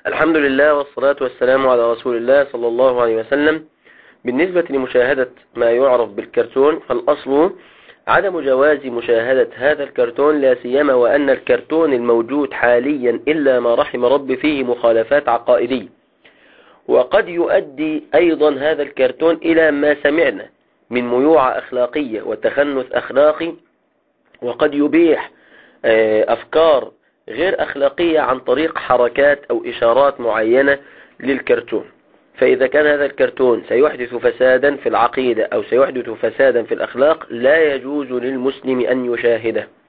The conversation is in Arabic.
الحمد لله والصلاة والسلام على رسول الله صلى الله عليه وسلم. بالنسبة لمشاهدة ما يعرف بالكرتون، فالأصل عدم جواز مشاهدة هذا الكرتون، لا سيما وأن الكرتون الموجود حاليا إلا ما رحم رب فيه مخالفات عقائدية. وقد يؤدي أيضا هذا الكرتون إلى ما سمعنا من ميوعة أخلاقية وتخنث أخلاقي، وقد يبيح أفكار غير أخلاقية عن طريق حركات أو إشارات معينة للكرتون. فإذا كان هذا الكرتون سيحدث فسادا في العقيدة أو سيحدث فسادا في الأخلاق، لا يجوز للمسلم أن يشاهده.